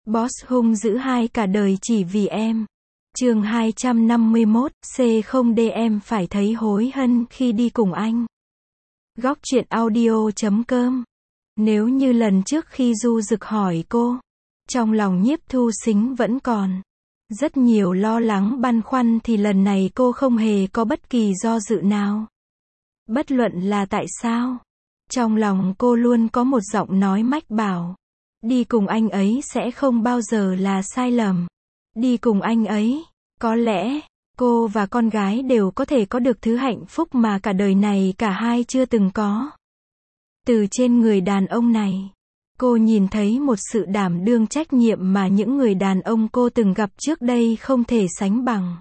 Boss hung dữ hai cả đời chỉ vì em. Chương 251, C0D em phải thấy hối hận khi đi cùng anh. Góc truyện audio.com. Nếu như lần trước khi Du Dực hỏi cô, trong lòng Nhiếp Thu Xính vẫn còn rất nhiều lo lắng băn khoăn thì lần này cô không hề có bất kỳ do dự nào. Bất luận là tại sao, trong lòng cô luôn có một giọng nói mách bảo, đi cùng anh ấy sẽ không bao giờ là sai lầm. Đi cùng anh ấy, có lẽ, cô và con gái đều có thể có được thứ hạnh phúc mà cả đời này cả hai chưa từng có. Từ trên người đàn ông này, cô nhìn thấy một sự đảm đương trách nhiệm mà những người đàn ông cô từng gặp trước đây không thể sánh bằng.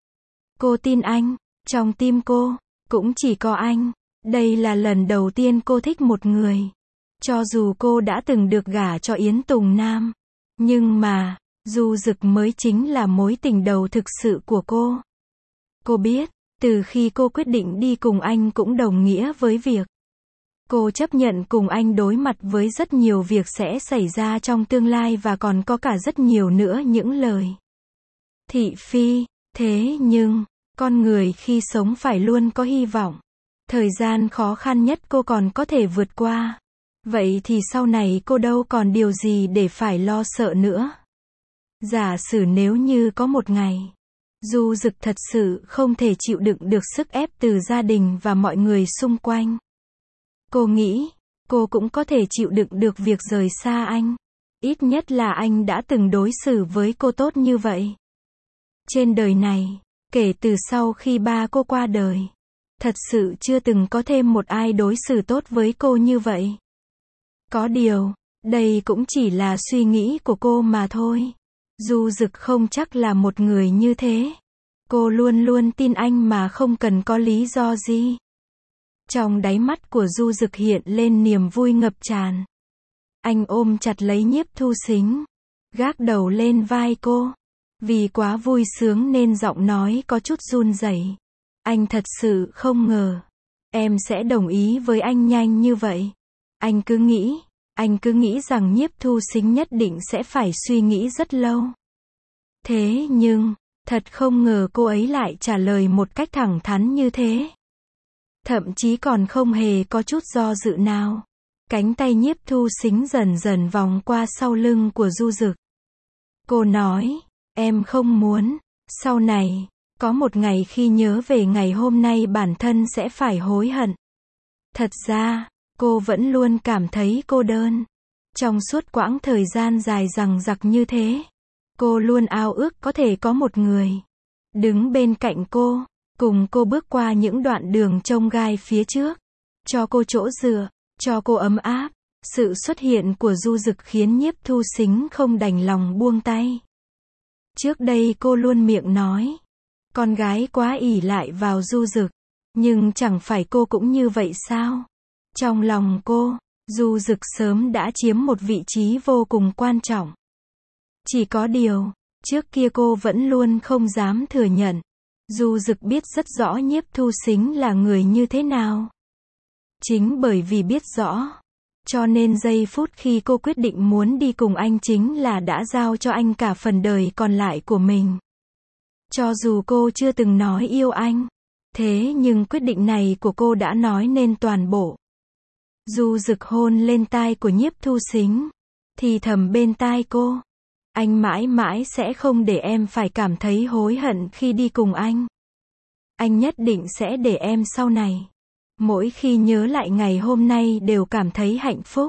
Cô tin anh, trong tim cô, cũng chỉ có anh. Đây là lần đầu tiên cô thích một người. Cho dù cô đã từng được gả cho Yến Tùng Nam, nhưng mà, Du Dực mới chính là mối tình đầu thực sự của cô. Cô biết, từ khi cô quyết định đi cùng anh cũng đồng nghĩa với việc cô chấp nhận cùng anh đối mặt với rất nhiều việc sẽ xảy ra trong tương lai và còn có cả rất nhiều nữa những lời thị phi. Thế nhưng, con người khi sống phải luôn có hy vọng. Thời gian khó khăn nhất cô còn có thể vượt qua. Vậy thì sau này cô đâu còn điều gì để phải lo sợ nữa. Giả sử nếu như có một ngày, Du Dực thật sự không thể chịu đựng được sức ép từ gia đình và mọi người xung quanh. Cô nghĩ, cô cũng có thể chịu đựng được việc rời xa anh. Ít nhất là anh đã từng đối xử với cô tốt như vậy. Trên đời này, kể từ sau khi ba cô qua đời, thật sự chưa từng có thêm một ai đối xử tốt với cô như vậy. Có điều, đây cũng chỉ là suy nghĩ của cô mà thôi. Du Dực không chắc là một người như thế. Cô luôn luôn tin anh mà không cần có lý do gì. Trong đáy mắt của Du Dực hiện lên niềm vui ngập tràn. Anh ôm chặt lấy Nhiếp Thu Xính, gác đầu lên vai cô. Vì quá vui sướng nên giọng nói có chút run rẩy. Anh thật sự không ngờ em sẽ đồng ý với anh nhanh như vậy. Anh cứ nghĩ rằng Nhiếp Thu Xính nhất định sẽ phải suy nghĩ rất lâu. Thế nhưng, thật không ngờ cô ấy lại trả lời một cách thẳng thắn như thế. Thậm chí còn không hề có chút do dự nào. Cánh tay Nhiếp Thu Xính dần dần vòng qua sau lưng của Du Dực. Cô nói, em không muốn, sau này, có một ngày khi nhớ về ngày hôm nay bản thân sẽ phải hối hận. Thật ra, cô vẫn luôn cảm thấy cô đơn. Trong suốt quãng thời gian dài dằng dặc như thế, cô luôn ao ước có thể có một người đứng bên cạnh cô, cùng cô bước qua những đoạn đường chông gai phía trước, cho cô chỗ dựa, cho cô ấm áp. Sự xuất hiện của Du Dực khiến Nhiếp Thu Xính không đành lòng buông tay. Trước đây cô luôn miệng nói, con gái quá ỷ lại vào Du Dực, nhưng chẳng phải cô cũng như vậy sao? Trong lòng cô, Du Dực sớm đã chiếm một vị trí vô cùng quan trọng. Chỉ có điều, trước kia cô vẫn luôn không dám thừa nhận. Du Dực biết rất rõ Nhiếp Thu Xính là người như thế nào. Chính bởi vì biết rõ, cho nên giây phút khi cô quyết định muốn đi cùng anh chính là đã giao cho anh cả phần đời còn lại của mình. Cho dù cô chưa từng nói yêu anh, thế nhưng quyết định này của cô đã nói nên toàn bộ. Du Dực hôn lên tai của Nhiếp Thu Xính, thì thầm bên tai cô, anh mãi mãi sẽ không để em phải cảm thấy hối hận khi đi cùng anh. Anh nhất định sẽ để em sau này, mỗi khi nhớ lại ngày hôm nay đều cảm thấy hạnh phúc.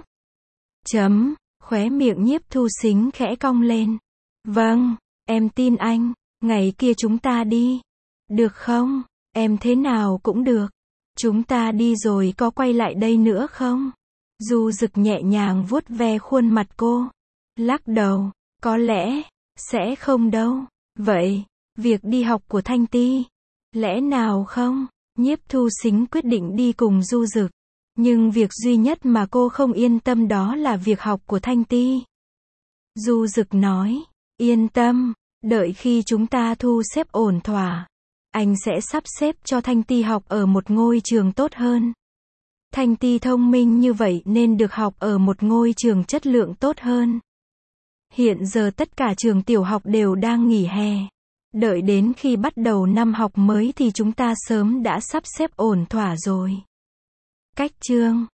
Khóe miệng Nhiếp Thu Xính khẽ cong lên. Vâng, em tin anh, ngày kia chúng ta đi. Được không? Em thế nào cũng được. Chúng ta đi rồi có quay lại đây nữa không? Du Dực nhẹ nhàng vuốt ve khuôn mặt cô. Lắc đầu, có lẽ, sẽ không đâu. Vậy, việc đi học của Thanh Ti, lẽ nào không? Nhiếp Thu Xính quyết định đi cùng Du Dực. Nhưng việc duy nhất mà cô không yên tâm đó là việc học của Thanh Ti. Du Dực nói, yên tâm, đợi khi chúng ta thu xếp ổn thỏa, anh sẽ sắp xếp cho Thanh Ti học ở một ngôi trường tốt hơn. Thanh Ti thông minh như vậy nên được học ở một ngôi trường chất lượng tốt hơn. Hiện giờ tất cả trường tiểu học đều đang nghỉ hè. Đợi đến khi bắt đầu năm học mới thì chúng ta sớm đã sắp xếp ổn thỏa rồi. Cách chương